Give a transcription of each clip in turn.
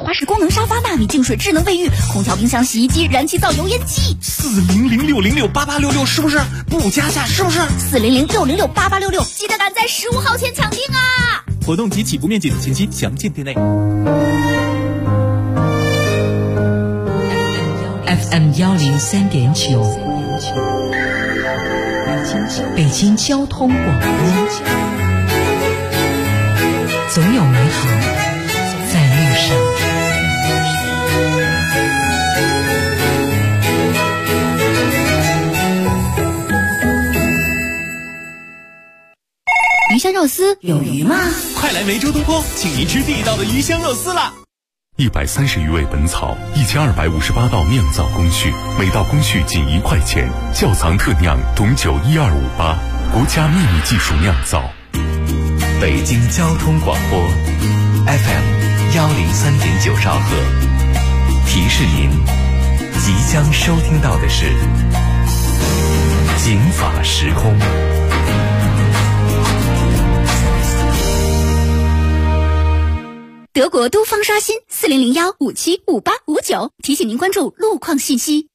华式功能沙发、纳米净水智能卫浴、空调、冰箱、洗衣机、燃气灶、油烟机。 400-606-8866是不是？不加价是不是 ？400-606-8866，记得赶在15号前抢订啊！ 活动及起步面积等信息详见店内。 FM 103.9，北京交通广播，总有美好在路上。 鱼香肉丝有鱼吗？ 快来梅州东坡，请您吃地道的鱼香肉丝啦 ！130余味本草，1258道酿造工序，每道工序仅1块钱。窖藏特酿董酒1258，国家秘密技术酿造。 北京交通广播 FM 103.9兆赫，提示您即将收听到的是警法时空。 德国都方刷新40015755859，提醒您关注路况信息。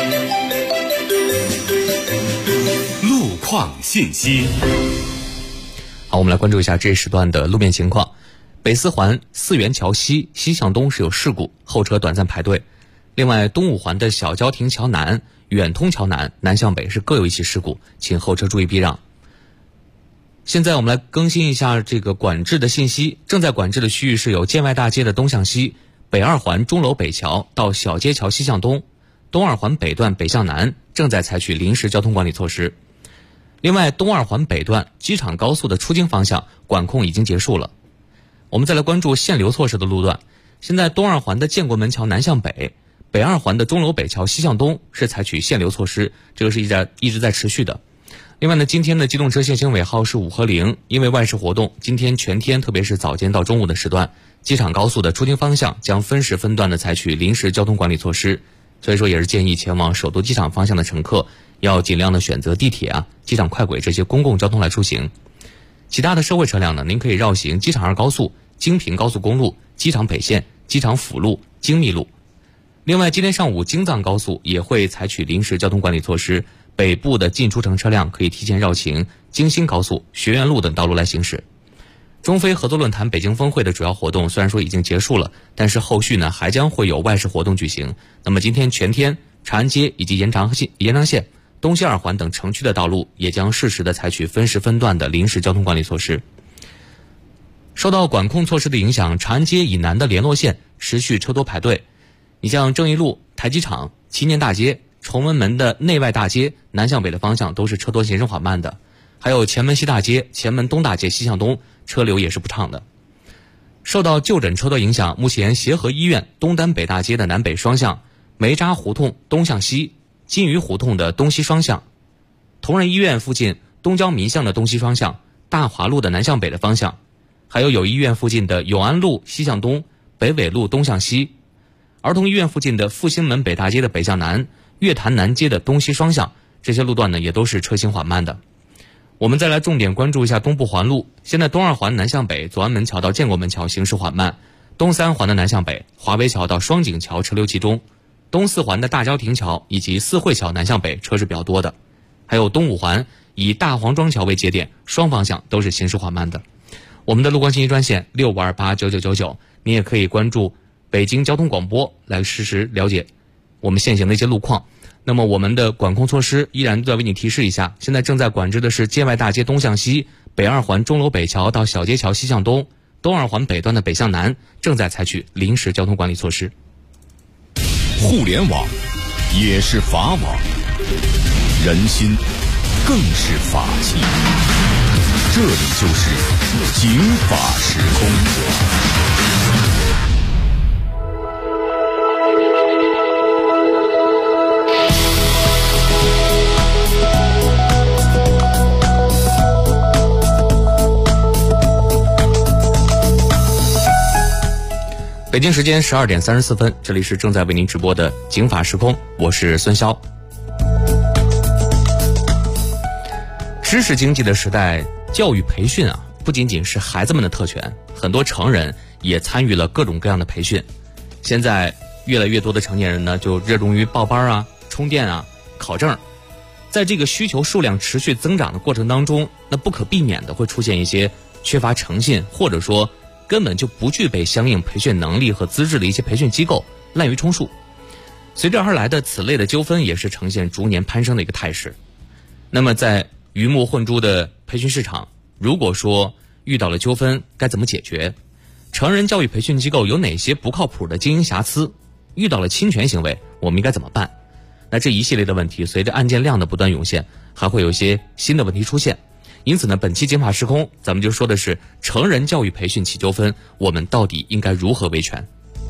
路况信息。 好，我们来关注一下这一时段的路面情况。北四环四元桥西西向东是有事故，后车短暂排队。另外，东五环的小郊亭桥南、远通桥南南向北是各有一起事故，请后车注意避让。现在我们来更新一下这个管制的信息。正在管制的区域是有建外大街的东向西、北二环钟楼北桥到小街桥西向东、东二环北段北向南正在采取临时交通管理措施。另外，东二环北段机场高速的出京方向管控已经结束了。我们再来关注限流措施的路段。现在东二环的建国门桥南向北、北二环的钟楼北桥西向东是采取限流措施，这个是一直在持续的。另外呢，今天的机动车限行尾号是5和0，因为外事活动，今天全天特别是早间到中午的时段，机场高速的出京方向将分时分段的采取临时交通管理措施，所以说也是建议前往首都机场方向的乘客要尽量的选择地铁机场快轨这些公共交通来出行。其他的社会车辆呢，您可以绕行机场2高速、京平高速公路、机场北线、机场辅路、京密路。另外，今天上午京藏高速也会采取临时交通管理措施，北部的进出城车辆可以提前绕行京新高速、学院路等道路来行驶。中非合作论坛北京峰会的主要活动虽然说已经结束了，但是后续呢还将会有外事活动举行。那么今天全天长安街以及延长线、东西二环等城区的道路也将适时的采取分时分段的临时交通管理措施。受到管控措施的影响，长安街以南的联络线持续车多排队。你像正义路、台机场、祈年大街、崇文门的内外大街南向北的方向都是车多行驶缓慢的，还有前门西大街、前门东大街西向东车流也是不畅的。受到就诊车多影响，目前协和医院东单北大街的南北双向、梅扎胡同东向西、金鱼胡同的东西双向、同仁医院附近东郊民巷的东西双向、大华路的南向北的方向，还有友谊医院附近的永安路西向东、北纬路东向西、儿童医院附近的复兴门北大街的北向南、月坛南街的东西双向，这些路段呢也都是车行缓慢的。我们再来重点关注一下东部环路。现在东二环南向北左安门桥到建国门桥行驶缓慢，东三环的南向北华威桥到双井桥车流集中，东四环的大郊亭桥以及四惠桥南向北车是比较多的，还有东五环以大黄庄桥为节点，双方向都是行驶缓慢的。我们的路况信息专线65289999，你也可以关注北京交通广播来实时了解我们现行的一些路况。那么我们的管控措施依然再为你提示一下，现在正在管制的是建外大街东向西、北二环钟楼北桥到小街桥西向东、东二环北段的北向南正在采取临时交通管理措施。 互联网也是法网，人心更是法器，这里就是警法时空。 北京时间12点34分，这里是正在为您直播的警法时空，我是孙潇。知识经济的时代，教育培训不仅仅是孩子们的特权，很多成人也参与了各种各样的培训。 现在越来越多的成年人呢，就热衷于报班啊、充电啊、考证。在这个需求数量持续增长的过程当中，那不可避免的会出现一些缺乏诚信，或者说根本就不具备相应培训能力和资质的一些培训机构滥竽充数。随之而来的此类的纠纷也是呈现逐年攀升的一个态势。那么在鱼目混珠的培训市场，如果说遇到了纠纷，该怎么解决？成人教育培训机构有哪些不靠谱的经营瑕疵？遇到了侵权行为，我们应该怎么办？那这一系列的问题，随着案件量的不断涌现，还会有一些新的问题出现。因此呢，本期警法时空，咱们就说的是成人教育培训起纠纷，我们到底应该如何维权？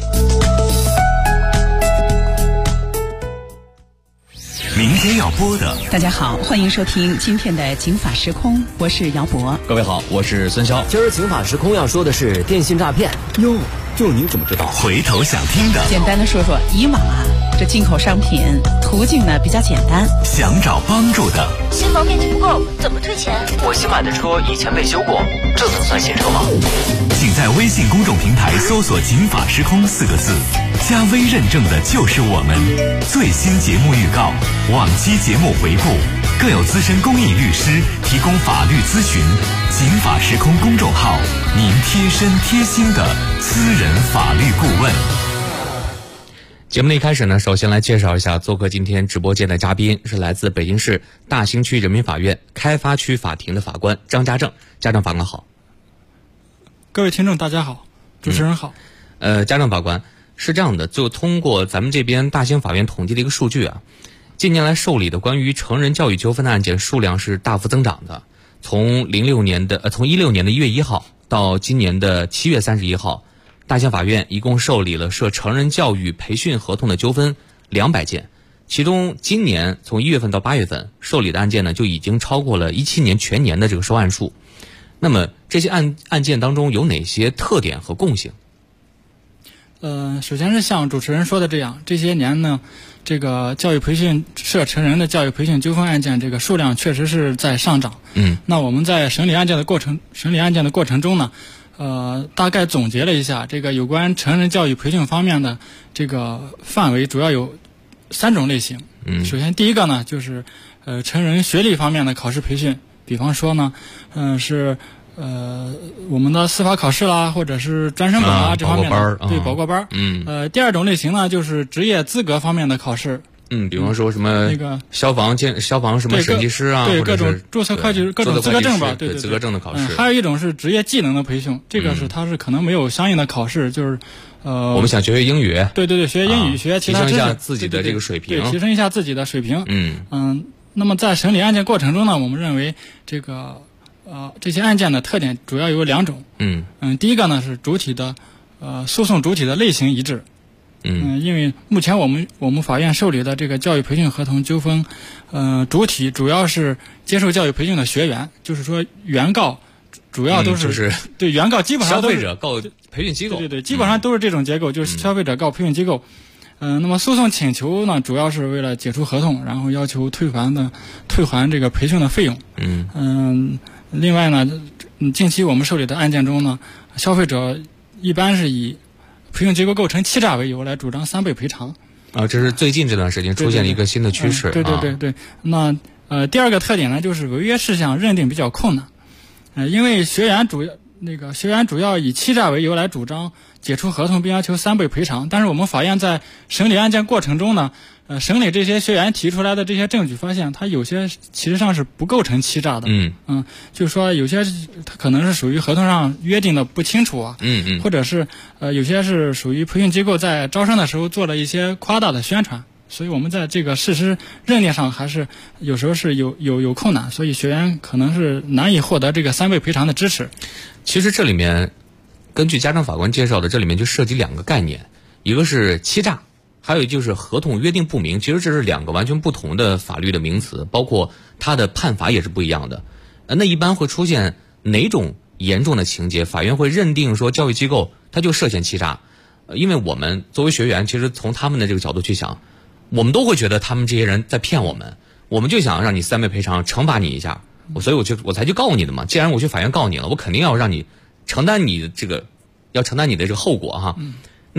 明天要播的， 大家好，欢迎收听今天的警法时空，我是姚博。 各位好，我是孙潇。 今儿警法时空要说的是电信诈骗哟，就你怎么知道？ 回头想听的， 简单的说说，以往这进口商品途径呢比较简单， 想找帮助的， 新房面积不够，怎么退钱？ 我新买的车以前被修过，这能算新车吗？ 请在微信公众平台搜索警法时空4个字，加微认证的就是我们。最新节目预告、往期节目回顾，更有资深公益律师提供法律咨询。警法时空公众号，您贴身贴心的私人法律顾问。 节目的一开始呢，首先来介绍一下做客今天直播间的嘉宾，是来自北京市大兴区人民法院开发区法庭的法官张家正。家正法官好。 各位听众大家好，主持人好。 家正法官，是这样的，就通过咱们这边大兴法院统计的一个数据啊，近年来受理的关于成人教育纠纷的案件数量是大幅增长的。从16年的1月1号到今年的7月31号，大兴法院一共受理了涉成人教育培训合同的纠纷200件，其中今年从1月份到8月份受理的案件呢，就已经超过了17年全年的这个收案数。那么这些案件当中有哪些特点和共性？ 首先是像主持人说的这样，这些年呢，这个教育培训涉成人的教育培训纠纷案件这个数量确实是在上涨。那我们在审理案件的过程中呢，大概总结了一下，这个有关成人教育培训方面的这个范围主要有3种类型。首先第一个呢，就是成人学历方面的考试培训，比方说呢，是我们的司法考试啦，或者是专升本这方面的，对，保过班。第二种类型呢，就是职业资格方面的考试。 比方说什么那个消防什么审计师啊， 对，各种注册会计各种资格证吧，对， 资格证的考试。 还有一种是职业技能的培训，这个是它是可能没有相应的考试，就是我们想学英语， 对，学英语，学其他知识， 提升一下自己的这个水平， 对，提升一下自己的水平。那么在审理案件过程中呢，我们认为这个这些案件的特点主要有2种。第一个呢是主体的诉讼主体的类型一致。因为目前我们法院受理的这个教育培训合同纠纷，主体主要是接受教育培训的学员，就是说原告主要都是、对原告基本上都是消费者告培训机构， 对，基本上都是这种结构，就是消费者告培训机构。那么诉讼请求呢，主要是为了解除合同，然后要求退还这个培训的费用。另外呢，近期我们受理的案件中呢，消费者一般是以培训机构构成欺诈为由来主张3倍赔偿。 这是最近这段时间出现了一个新的趋势。 对。那第二个特点呢，就是违约事项认定比较困难。因为学员主要以欺诈为由来主张解除合同并要求3倍赔偿，但是我们法院在审理案件过程中呢，审理这些学员提出来的这些证据，发现他有些其实上是不构成欺诈的。就是说有些他可能是属于合同上约定的不清楚啊，或者是有些是属于培训机构在招生的时候做了一些夸大的宣传，所以我们在这个事实认定上还是有时候是有困难，所以学员可能是难以获得这个3倍赔偿的支持。 其实这里面根据家政法官介绍的，这里面就涉及2个概念，一个是欺诈，还有就是合同约定不明。其实这是2个完全不同的法律的名词，包括它的判罚也是不一样的。那一般会出现哪种严重的情节，法院会认定说教育机构它就涉嫌欺诈？因为我们作为学员，其实从他们的这个角度去想，我们都会觉得他们这些人在骗我们，我们就想让你3倍赔偿，惩罚你一下，所以我才去告你的嘛。既然我去法院告你了，我肯定要让你承担你的这个后果哈。那么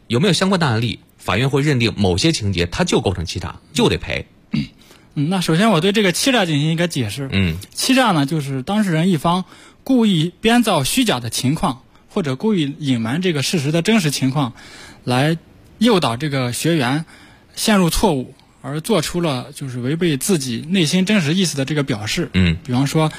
有没有相关的案例，法院会认定某些情节它就构成欺诈，就得赔？ 那首先我对这个欺诈进行一个解释。欺诈呢，就是当事人一方故意编造虚假的情况，或者故意隐瞒这个事实的真实情况，来诱导这个学员陷入错误，而做出了就是违背自己内心真实意思的这个表示。比方说，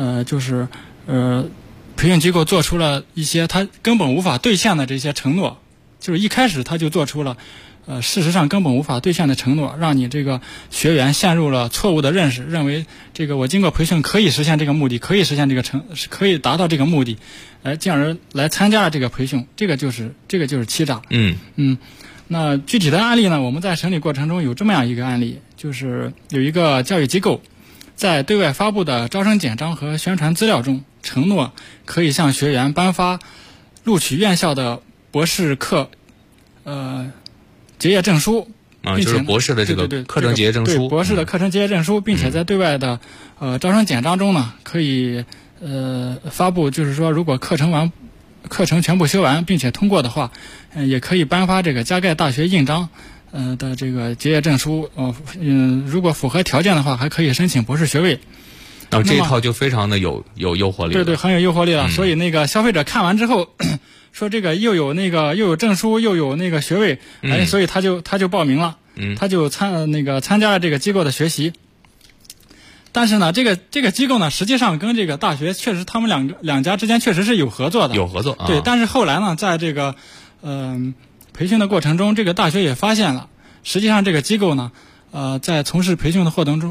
培训机构做出了一些他根本无法兑现的这些承诺，就是一开始他就做出了事实上根本无法兑现的承诺，让你这个学员陷入了错误的认识，认为这个我经过培训可以实现这个目的，可以实现这个可以达到这个目的，进而来参加了这个培训，这个就是欺诈。那具体的案例呢，我们在审理过程中有这么样一个案例，就是有一个教育机构在对外发布的招生简章和宣传资料中承诺可以向学员颁发录取院校的博士课结业证书， 就是博士的这个课程结业证书， 对博士的课程结业证书，并且在对外的招生简章中呢，可以发布，就是说如果课程全部修完并且通过的话，也可以颁发这个加盖大学印章的这个结业证书。如果符合条件的话，还可以申请博士学位。 这一套就非常的有诱惑力了。 对，很有诱惑力了。所以那个消费者看完之后说这个又有证书又有那个学位，所以他就报名了，他就参加了这个机构的学习。但是呢，这个机构呢，实际上跟这个大学确实他们两家之间确实是有合作的。对，但是后来呢，在这个培训的过程中，这个大学也发现了，实际上这个机构呢，在从事培训的活动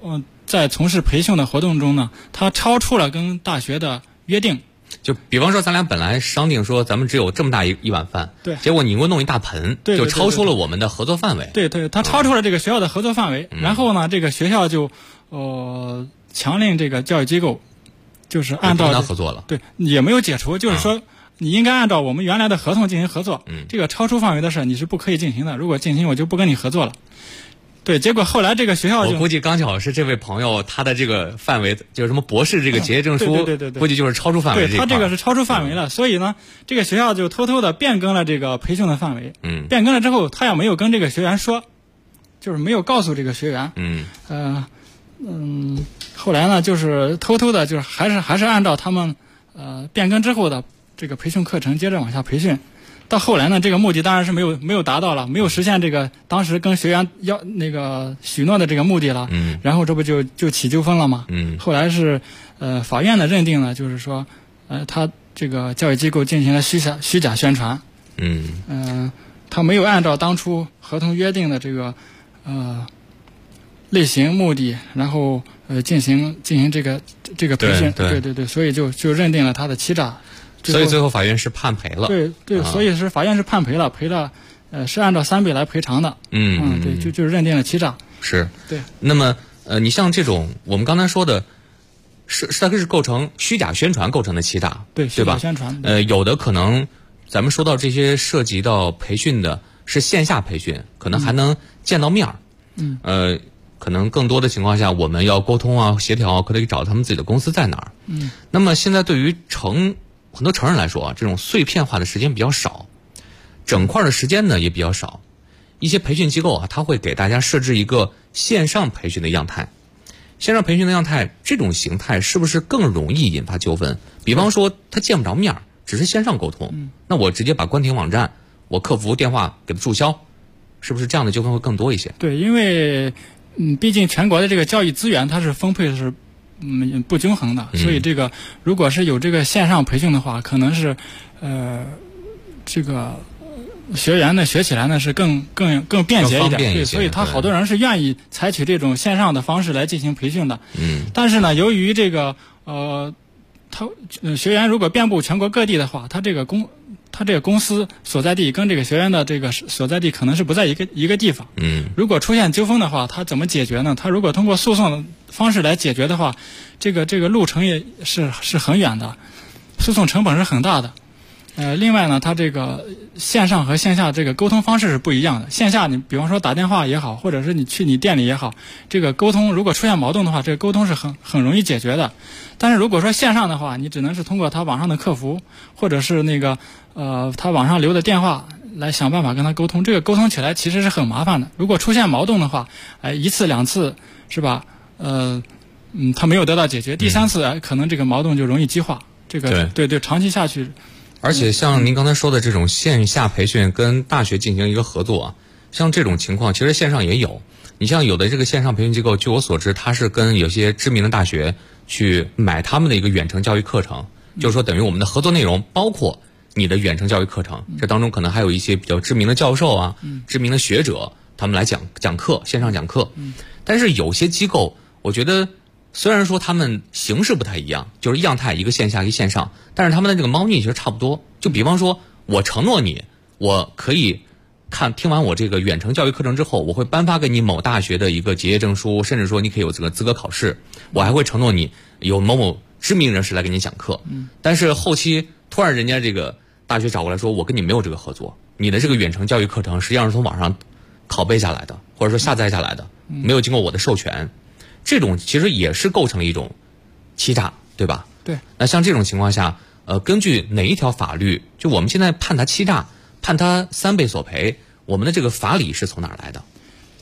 中呢，它超出了跟大学的约定。 就比方说咱俩本来商定说咱们只有这么大一碗饭， 对， 结果你给我弄一大盆，就超出了我们的合作范围。 对，它超出了这个学校的合作范围。然后呢，这个学校就强令这个教育机构，就是按照他合作了。 对，也没有解除，就是说你应该按照我们原来的合同进行合作。这个超出范围的事你是不可以进行的，如果进行我就不跟你合作了。对，结果后来这个学校我估计刚巧是这位朋友他的这个范围就是什么博士这个结业证书， 对， 估计就是超出范围。 对，他这个是超出范围了，所以呢，这个学校就偷偷的变更了这个培训的范围。变更了之后，他也没有跟这个学员说，就是没有告诉这个学员。后来呢，就是偷偷的，就是还是按照他们变更之后的这个培训课程接着往下培训。到后来呢，这个目的当然是没有达到了，没有实现这个当时跟学员要那个许诺的这个目的了。然后这不就起纠纷了吗？后来是法院的认定呢，就是说他这个教育机构进行了虚假宣传。他没有按照当初合同约定的这个类型目的，然后进行这个培训。对，所以就认定了他的欺诈。 所以最后法院是判赔了。 对，所以是法院是判赔了，是按照3倍来赔偿的。对，就是认定了欺诈。 是。 对。 那么你像这种我们刚才说的，它是构成虚假宣传构成的欺诈， 对吧？ 宣传。 有的可能咱们说到这些涉及到培训的是线下培训，可能还能见到面儿。可能更多的情况下，我们要沟通啊、协调，可得找他们自己的公司在哪儿。那么现在对于很多成人来说啊，这种碎片化的时间比较少，整块的时间呢也比较少。一些培训机构啊，它会给大家设置一个线上培训的样态。线上培训的样态，这种形态是不是更容易引发纠纷？比方说，他见不着面，只是线上沟通，那我直接把关停网站，我客服电话给他注销，是不是这样的纠纷会更多一些？ 对，因为毕竟全国的这个教育资源它是分配的是不均衡的，所以这个如果是有这个线上培训的话，可能是这个学员呢学起来呢是更便捷一点。对，所以他好多人是愿意采取这种线上的方式来进行培训的。但是呢，由于这个学员如果遍布全国各地的话，他这个公司所在地跟这个学员的这个所在地可能是不在一个地方。如果出现纠纷的话，他怎么解决呢？他如果通过诉讼的方式来解决的话，这个路程也是很远的，诉讼成本是很大的。另外呢，它这个线上和线下这个沟通方式是不一样的。线下你比方说打电话也好，或者是你去你店里也好，这个沟通如果出现矛盾的话，这个沟通是很容易解决的。但是如果说线上的话，你只能是通过他网上的客服，或者是那个他网上留的电话， 来想办法跟他沟通。这个沟通起来其实是很麻烦的。如果出现矛盾的话，一次两次是吧？他没有得到解决，第三次可能这个矛盾就容易激化。这个对，长期下去。 而且像您刚才说的这种线下培训跟大学进行一个合作啊，像这种情况其实线上也有。你像有的这个线上培训机构，据我所知，它是跟有些知名的大学去买他们的一个远程教育课程，就是说等于我们的合作内容包括你的远程教育课程，这当中可能还有一些比较知名的教授啊、知名的学者，他们来讲课，线上讲课。但是有些机构，我觉得虽然说他们形式不太一样，就是样态一个线下一个线上，但是他们的这个猫腻其实差不多。就比方说，我承诺你，我可以听完我这个远程教育课程之后，我会颁发给你某大学的一个结业证书，甚至说你可以有这个资格考试。我还会承诺你有某某知名人士来给你讲课。但是后期突然人家这个大学找过来说，我跟你没有这个合作，你的这个远程教育课程实际上是从网上拷贝下来的，或者说下载下来的，没有经过我的授权。这种其实也是构成了一种欺诈，对吧？ 对。 那像这种情况下，根据哪一条法律，就我们现在判他欺诈，判他3倍索赔，我们的这个法理是从哪儿来的？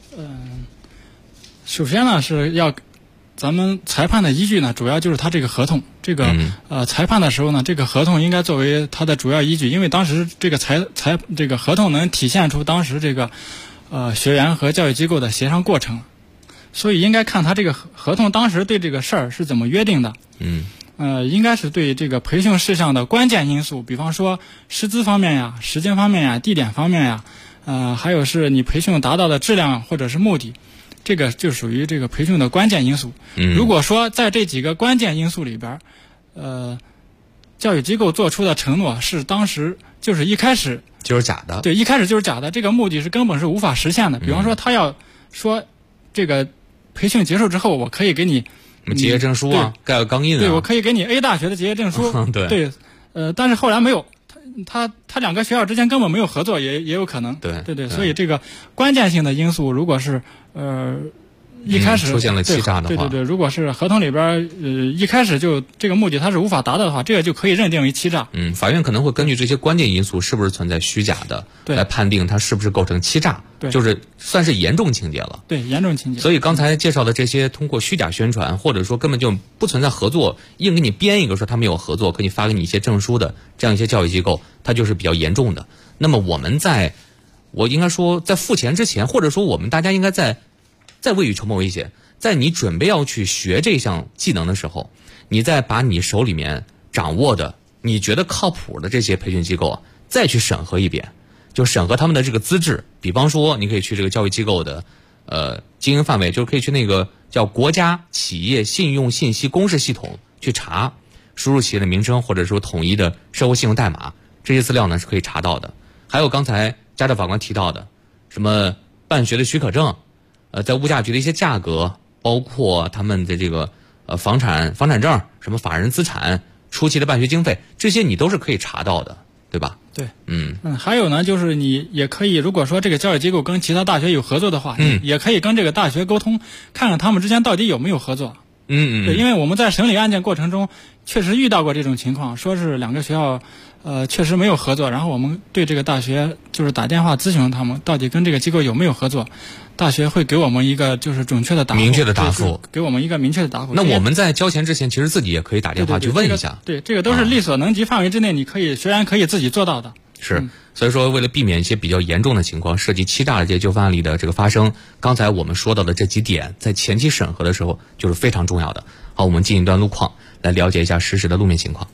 首先呢是要咱们裁判的依据呢，主要就是他这个合同。这个裁判的时候呢，这个合同应该作为他的主要依据，因为当时这个这个合同能体现出当时这个学员和教育机构的协商过程。所以应该看他这个合同当时对这个事儿是怎么约定的。应该是对这个培训事项的关键因素，比方说师资方面呀、时间方面呀、地点方面呀，还有是你培训达到的质量或者是目的，这个就属于这个培训的关键因素。如果说在这几个关键因素里边，教育机构做出的承诺是当时就是一开始就是假的， 对，一开始就是假的，这个目的是根本是无法实现的。比方说他要说这个培训结束之后，我可以给你结业证书啊，盖个钢印啊， 对，我可以给你 A 大学的结业证书。对，但是后来没有，他两个学校之间根本没有合作，也有可能。对，所以这个关键性的因素，如果是一开始出现了欺诈的话， 对，如果是合同里边一开始就这个目的它是无法达到的话，这个就可以认定为欺诈。 法院可能会根据这些关键因素是不是存在虚假的，来判定它是不是构成欺诈，就是算是严重情节了。 对，严重情节。 所以刚才介绍的这些通过虚假宣传，或者说根本就不存在合作，硬给你编一个说他们有合作，给你发给你一些证书的这样一些教育机构，它就是比较严重的。那么我应该说在付钱之前，或者说我们大家应该在未雨绸缪一些，在你准备要去学这项技能的时候，你再把你手里面掌握的你觉得靠谱的这些培训机构再去审核一遍，就审核他们的这个资质。比方说你可以去这个教育机构的经营范围，就是可以去那个叫国家企业信用信息公示系统去查，输入企业的名称或者说统一的社会信用代码，这些资料呢是可以查到的。还有刚才家政法官提到的什么办学的许可证，在物价局的一些价格，包括他们的这个房产证、什么法人资产、初期的办学经费，这些你都是可以查到的，对吧？ 对，还有呢，就是你也可以，如果说这个教育机构跟其他大学有合作的话，也可以跟这个大学沟通，看看他们之间到底有没有合作。对，因为我们在审理案件过程中确实遇到过这种情况，说是两个学校确实没有合作，然后我们对这个大学就是打电话咨询他们到底跟这个机构有没有合作，大学会给我们一个就是准确的答复， 明确的答复， 给我们一个明确的答复。 那我们在交钱之前，其实自己也可以打电话去问一下。 对，这个都是力所能及范围之内，学员可以自己做到的。 是，所以说为了避免一些比较严重的情况，涉及欺诈的这些纠纷案例的这个发生，刚才我们说到的这几点，在前期审核的时候就是非常重要的。好，我们进一段路况，来了解一下实时的路面情况。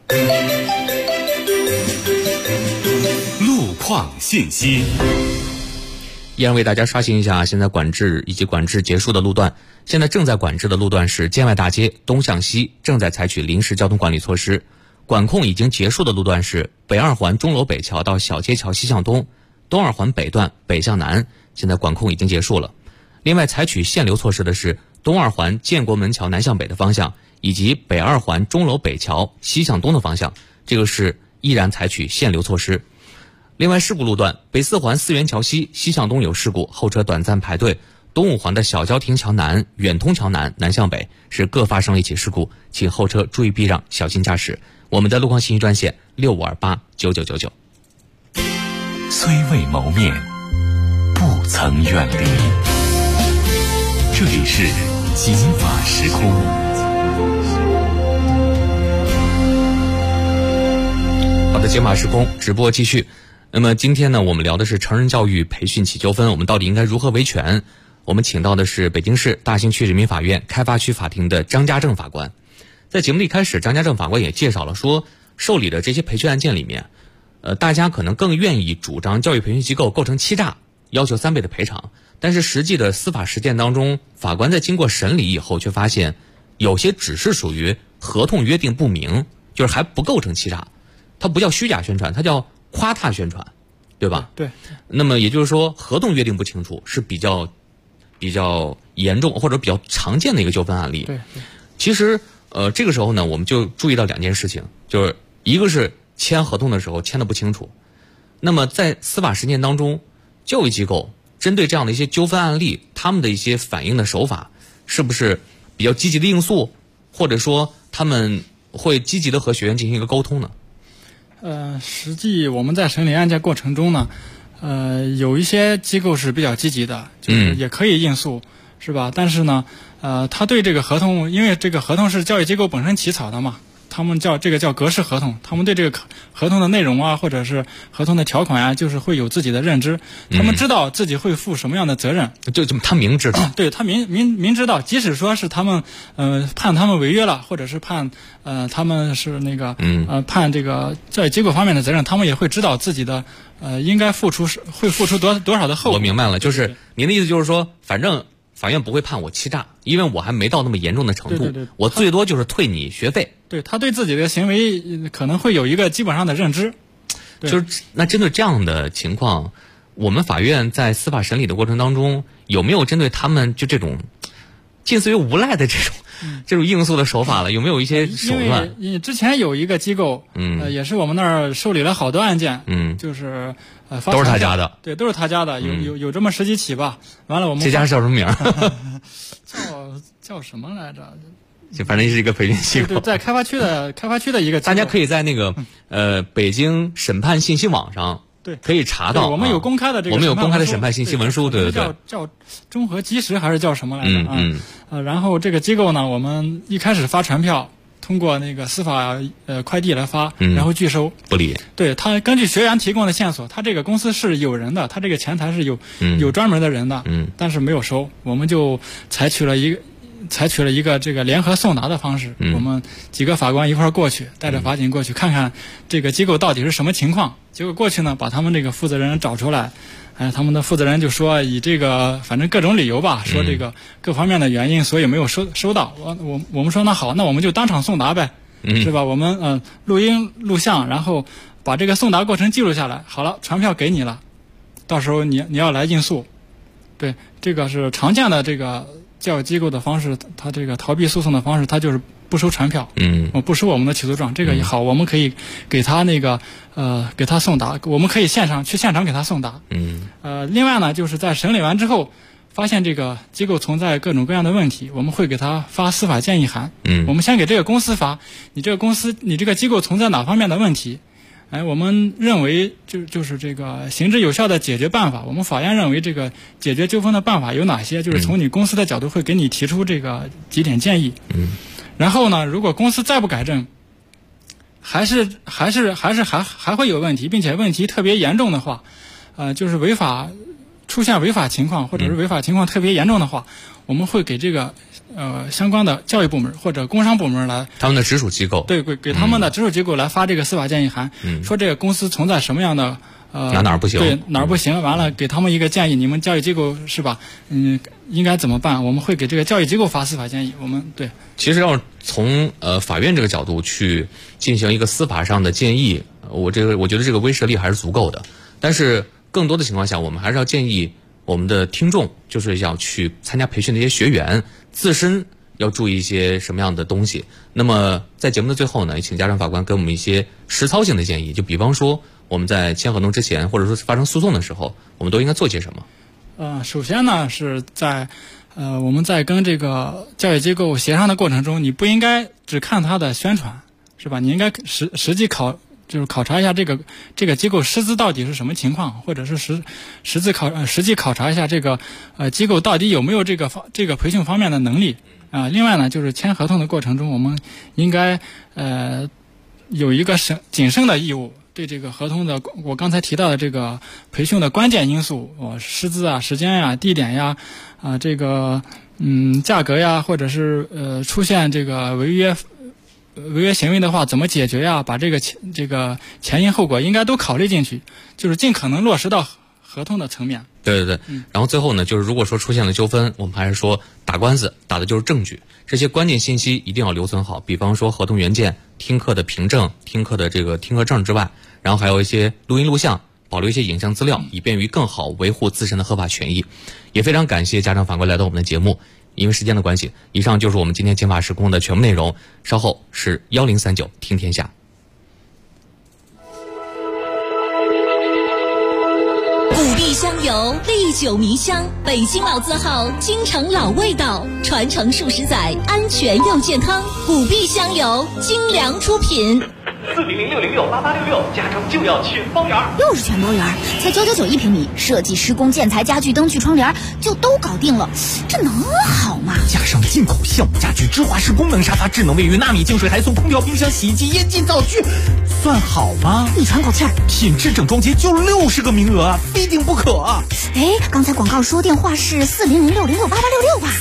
路况信息。 依然为大家刷新一下现在管制以及管制结束的路段。现在正在管制的路段是建外大街东向西，正在采取临时交通管理措施。管控已经结束的路段是北二环钟楼北桥到小街桥西向东，东二环北段北向南，现在管控已经结束了。另外采取限流措施的是东二环建国门桥南向北的方向，以及北二环钟楼北桥西向东的方向，这个是依然采取限流措施。另外事故路段北四环四元桥西西向东有事故，后车短暂排队。东五环的小交亭桥南、远通桥南南向北是各发生了一起事故，请后车注意避让，小心驾驶。我们的路况信息专线65289999。 虽未谋面，不曾远离。这里是警法时空。 好的，警法时空直播继续。那么今天呢，我们聊的是成人教育培训起纠纷，我们到底应该如何维权？我们请到的是北京市大兴区人民法院开发区法庭的张家正法官。在节目的一开始，张家正法官也介绍了说，受理的这些培训案件里面，大家可能更愿意主张教育培训机构构成欺诈，要求3倍的赔偿。但是实际的司法实践当中，法官在经过审理以后，却发现有些只是属于合同约定不明，就是还不构成欺诈，它不叫虚假宣传，它叫夸大宣传，对吧？ 对。 那么也就是说，合同约定不清楚是比较严重或者比较常见的一个纠纷案例。 对。 其实这个时候呢，我们就注意到2件事情，就是一个是签合同的时候签的不清楚。那么在司法实践当中，教育机构针对这样的一些纠纷案例，他们的一些反应的手法是不是比较积极的应诉，或者说他们会积极的和学员进行一个沟通呢？ 实际我们在审理案件过程中呢，有一些机构是比较积极的，就是也可以应诉，是吧？但是呢，他对这个合同，因为这个合同是教育机构本身起草的嘛，他们叫格式合同，他们对这个合同的内容啊，或者是合同的条款啊，就是会有自己的认知，他们知道自己会负什么样的责任， 就他明知道， 对，他明知道，即使说是他们判他们违约了，或者是判他们是那个判这个教育机构方面的责任，他们也会知道自己的应该会付出多少的后果。 我明白了，就是您的意思就是说，反正法院不会判我欺诈，因为我还没到那么严重的程度， 对， 我最多就是退你学费。 对，他对自己的行为可能会有一个基本上的认知。 就是那针对这样的情况，我们法院在司法审理的过程当中，有没有针对他们就这种近似于无赖的这种应诉的手法了？有没有一些手段？ 因为之前有一个机构，也是我们那儿受理了好多案件，就是都是他家的， 对，都是他家的，有这么10几起吧。完了，我们这家叫什么名？ 叫什么来着？ 就反正是一个培训机构， 对，在开发区的一个机构， 大家可以在那个北京审判信息网上对可以查到， 我们有公开的审判信息文书，对， 叫综合基石还是叫什么来着？然后这个机构呢，我们一开始发传票，通过那个司法快递来发，然后拒收不理。对， 他根据学员提供的线索，他这个公司是有人的，他这个前台是有专门的人的，但是没有收，我们就采取了一个这个联合送达的方式，我们几个法官一块儿过去，带着法警过去看看这个机构到底是什么情况。结果过去呢，把他们这个负责人找出来，他们的负责人就说以这个反正各种理由吧，说这个各方面的原因，所以没有收到。我们说那好，那我们就当场送达呗，是吧？我们录音录像，然后把这个送达过程记录下来。好了，传票给你了，到时候你要来应诉。对，这个是常见的这个教育机构的方式，他这个逃避诉讼的方式，他就是不收传票，不收我们的起诉状，这个也好，我们可以给他那个给他送达，我们可以去现场给他送达。另外呢，就是在审理完之后，发现这个机构存在各种各样的问题，我们会给他发司法建议函。我们先给这个公司发，你这个机构存在哪方面的问题？我们认为就是这个行之有效的解决办法，我们法院认为这个解决纠纷的办法有哪些？就是从你公司的角度会给你提出这个几点建议。然后呢，如果公司再不改正，还会有问题，并且问题特别严重的话，就是出现违法情况，或者是违法情况特别严重的话，我们会给这个相关的教育部门或者工商部门来， 他们的直属机构， 对，给他们的直属机构来发这个司法建议函，说这个公司存在什么样的哪儿不行， 对，哪儿不行，完了给他们一个建议，你们教育机构是吧？应该怎么办？我们会给这个教育机构发司法建议。我们对， 其实要从法院这个角度去进行一个司法上的建议，我觉得这个威慑力还是足够的。但是更多的情况下，我们还是要建议我们的听众，就是要去参加培训的一些学员自身要注意一些什么样的东西。那么在节目的最后呢，也请家长法官给我们一些实操性的建议，就比方说我们在签合同之前，或者说发生诉讼的时候，我们都应该做些什么？ 首先呢，是在我们在跟这个教育机构协商的过程中，你不应该只看他的宣传，是吧？你应该实际考就是考察一下这个机构师资到底是什么情况，或者是实际考察一下这个机构到底有没有这个培训方面的能力啊。另外呢，就是签合同的过程中，我们应该有一个谨慎的义务，对这个合同的我刚才提到的这个培训的关键因素，师资啊、时间呀、地点呀、这个价格呀，或者是出现这个违约行为的话怎么解决呀？把这个前因后果应该都考虑进去，就是尽可能落实到合同的层面。 对对对，然后最后呢，就是如果说出现了纠纷，我们还是说打官司打的就是证据，这些关键信息一定要留存好，比方说合同原件、听课的凭证、听课的这个听课证之外，然后还有一些录音录像，保留一些影像资料，以便于更好维护自身的合法权益。也非常感谢家长法官来到我们的节目。因为时间的关系，以上就是我们今天金法时空的全部内容。稍后是1039听天下。 古地香油，历久弥香，北京老字号，京城老味道，传承数十载，安全又健康。古地香油，精良出品。 400-606-8866，家装就要全包圆。 又是全包圆，才999一平米，设计、施工、建材、家具、灯具、窗帘就都搞定了，这能好吗？ 加上进口橡木家具、芝华士功能沙发、智能卫浴、纳米净水，还送空调、冰箱、洗衣机、烟机、灶具，算好吗？ 你喘口气儿， 品质整装节就60个名额啊，非订不可啊！ 哎，刚才广告说电话是400-606-8866吧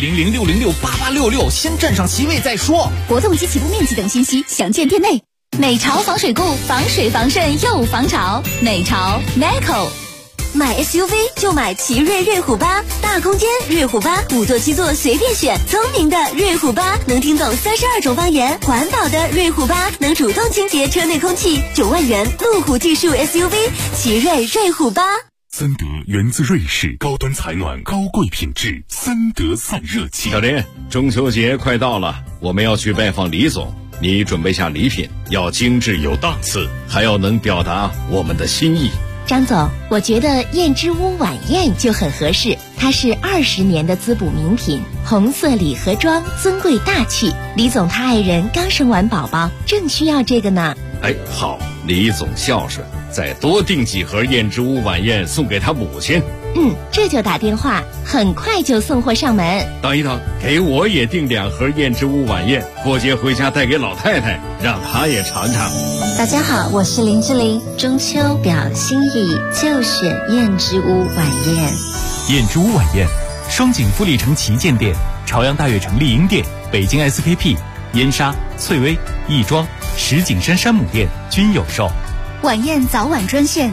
400-606-8866，先占上席位再说。 活动及起步面积等信息详见店内。美潮防水固，防水防渗又防潮。美潮 Neco。买 SUV 就买奇瑞瑞虎8，大空间瑞虎8，5座7座随便选。聪明的瑞虎8能听懂32种方言，环保的瑞虎8能主动清洁车内空气。9万元路虎技术 SUV， 奇瑞瑞虎8。 森德源自瑞士，高端采暖，高贵品质，森德散热器。 小林，中秋节快到了，我们要去拜访李总，你准备下礼品，要精致有档次，还要能表达我们的心意。 张总，我觉得燕之屋晚宴就很合适，它是20年的滋补名品，红色礼盒装，尊贵大气。李总他爱人刚生完宝宝，正需要这个呢。 哎，好，李总孝顺，再多订几盒燕之屋晚宴送给他母亲。 这就打电话，很快就送货上门。 等一等，给我也订2盒燕之屋晚宴，过节回家带给老太太，让她也尝尝。 大家好，我是林志玲，中秋表心意就选燕之屋晚宴。 燕之屋晚宴，双井富力城旗舰店、朝阳大悦城丽婴店、北京 SKP、燕莎、翠微、亦庄、石景山山姆店均有售。 晚宴早晚专线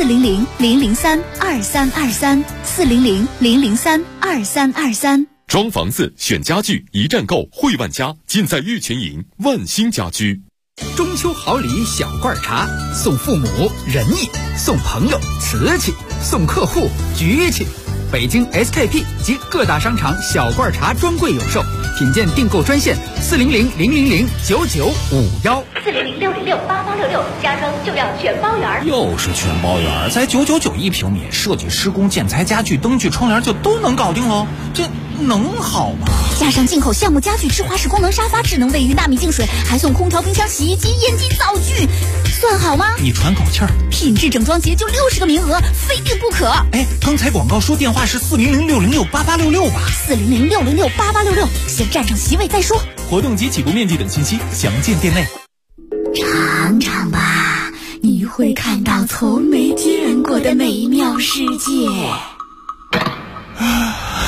400-003-2323，400-003-2323。 装房子选家具，一站购汇万家，尽在玉泉营万兴家居。 中秋好礼小罐茶，送父母仁义，送朋友瓷器，送客户局气。北京 SKP 及各大商场小罐茶专柜有售，品鉴订购专线400-000-9951。 400-606-8866，家装就要全包圆。 又是全包圆，才999一平米，设计、施工、建材、家具、灯具、窗帘就都能搞定喽，这能好吗？ 加上进口橡木家具、芝华士功能沙发、智能卫浴、纳米净水，还送空调、冰箱、洗衣机、烟机、灶具，算好吗？ 你喘口气儿， 品质整装节就60个名额，非订不可。 哎，刚才广告说电话是400-606-8866吧 400-606-8866，先占上席位再说。 活动及起步面积等信息详见店内。 尝尝吧，你会看到从没见过的美妙世界。